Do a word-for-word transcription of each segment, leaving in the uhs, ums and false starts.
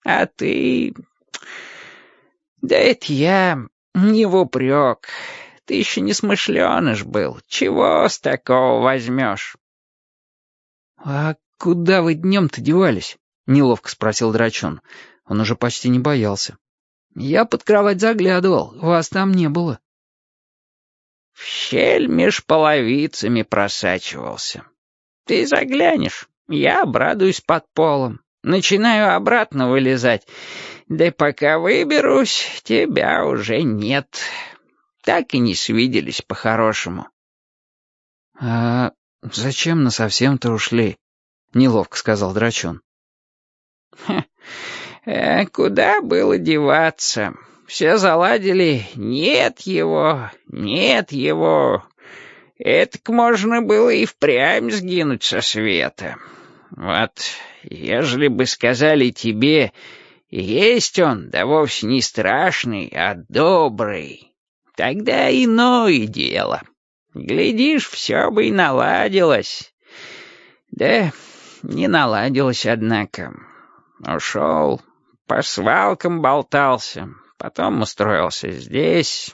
А ты... Да это я не в упрек. Ты еще не смышленыш был. Чего с такого возьмешь? «А куда вы днем-то девались?» — неловко спросил Драчун. Он уже почти не боялся. «Я под кровать заглядывал, вас там не было». В щель меж половицами просачивался. Ты заглянешь, я обрадуюсь под полом. Начинаю обратно вылезать. Да пока выберусь, тебя уже нет. Так и не свиделись по-хорошему. «А зачем насовсем-то ушли?» — неловко сказал Драчун. Хе, э, куда было деваться? Все заладили «нет его, нет его». Этак можно было и впрямь сгинуть со света. Вот, ежели бы сказали тебе, есть он, да вовсе не страшный, а добрый, тогда иное дело. Глядишь, все бы и наладилось. Да не наладилось, однако. Ушел, по свалкам болтался, потом устроился здесь.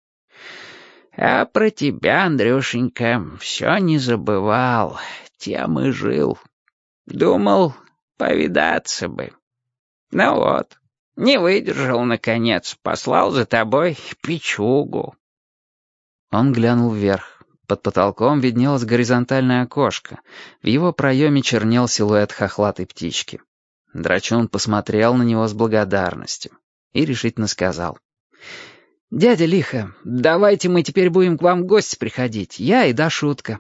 А про тебя, Андрюшенька, все не забывал, тем и жил. Думал, повидаться бы. Ну вот, не выдержал, наконец, послал за тобой печугу. Он глянул вверх. Под потолком виднелось горизонтальное окошко. В его проеме чернел силуэт хохлатой птички. Драчун посмотрел на него с благодарностью и решительно сказал: «Дядя Лиха, давайте мы теперь будем к вам в гости приходить, я и Дашутка».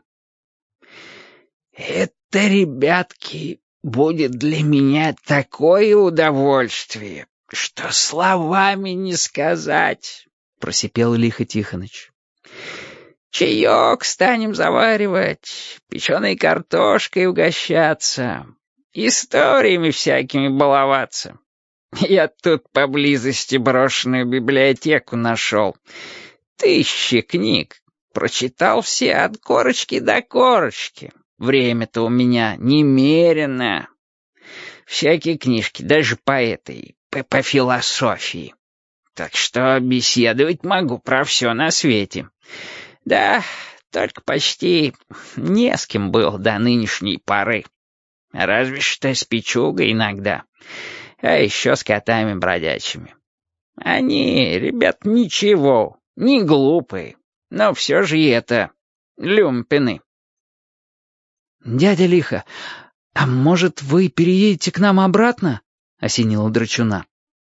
«Это, ребятки, будет для меня такое удовольствие, что словами не сказать», — просипел Лиха Тихоныч. «Чаек станем заваривать, печеной картошкой угощаться, историями всякими баловаться. Я тут поблизости брошенную библиотеку нашел. Тысячи книг. Прочитал все от корочки до корочки. Время-то у меня немерено. Всякие книжки, даже по этой, по, по философии. Так что беседовать могу про все на свете. Да, только почти не с кем был до нынешней поры. Разве что с печугой иногда. А еще с котами бродячими. Они, ребят, ничего, не глупые, но все же и это, люмпины». «Дядя Лиха, а может, вы переедете к нам обратно?» — осенила Драчуна.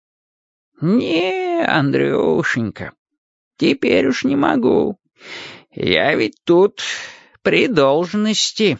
«Не, Андрюшенька, теперь уж не могу. Я ведь тут при должности».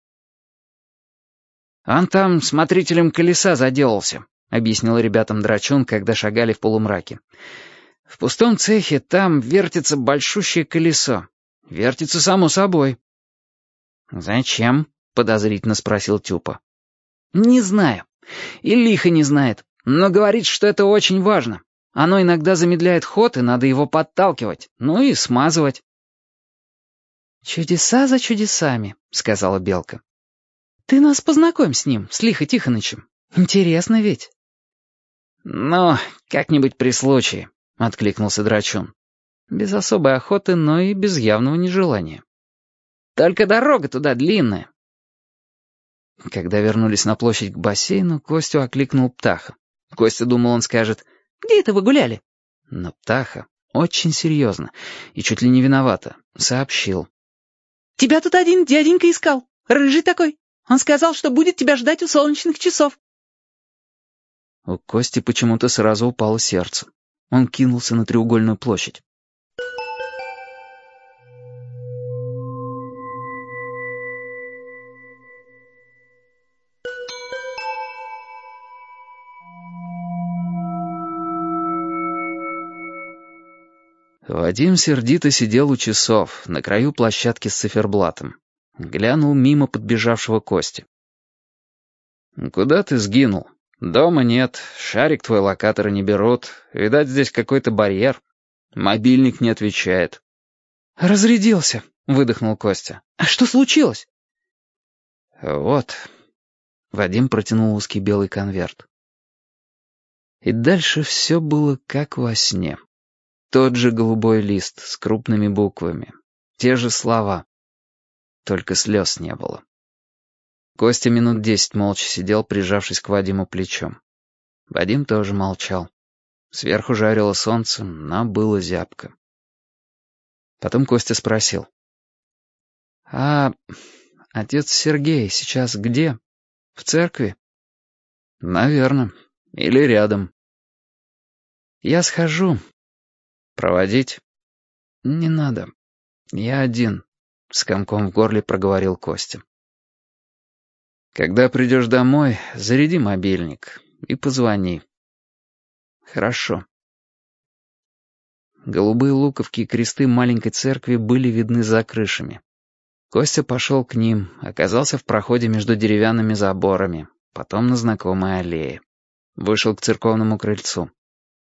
«Он там смотрителем колеса заделался», — объяснил ребятам Драчун, когда шагали в полумраке. «В пустом цехе там вертится большущее колесо. Вертится само собой». «Зачем?» — подозрительно спросил Тюпа. «Не знаю. И Лиха не знает. Но говорит, что это очень важно. Оно иногда замедляет ход, и надо его подталкивать. Ну и смазывать». «Чудеса за чудесами», — сказала Белка. «Ты нас познакомь с ним, с Лихой Тихонычем. Интересно ведь». «Ну, как-нибудь при случае», — откликнулся Драчун. Без особой охоты, но и без явного нежелания. «Только дорога туда длинная». Когда вернулись на площадь к бассейну, Костю окликнул Птаха. Костя думал, он скажет: «Где это вы гуляли?» Но Птаха очень серьезно и чуть ли не виновато сообщил: «Тебя тут один дяденька искал, рыжий такой. Он сказал, что будет тебя ждать у солнечных часов». У Кости почему-то сразу упало сердце. Он кинулся на треугольную площадь. Вадим сердито сидел у часов на краю площадки с циферблатом. Глянул мимо подбежавшего Кости. «Куда ты сгинул? Дома нет, шарик твой локаторы не берут. Видать, здесь какой-то барьер. Мобильник не отвечает». «Разрядился», — выдохнул Костя. «А что случилось?» «Вот». Вадим протянул узкий белый конверт. И дальше все было как во сне. Тот же голубой лист с крупными буквами. Те же слова. Только слез не было. Костя минут десять молча сидел, прижавшись к Вадиму плечом. Вадим тоже молчал. Сверху жарило солнце, но было зябко. Потом Костя спросил. «А отец Сергей сейчас где? В церкви?» «Наверно. Или рядом». «Я схожу. Проводить?» «Не надо. Я один», — с комком в горле проговорил Костя. «Когда придешь домой, заряди мобильник и позвони». «Хорошо». Голубые луковки и кресты маленькой церкви были видны за крышами. Костя пошел к ним, оказался в проходе между деревянными заборами, потом на знакомой аллее. Вышел к церковному крыльцу.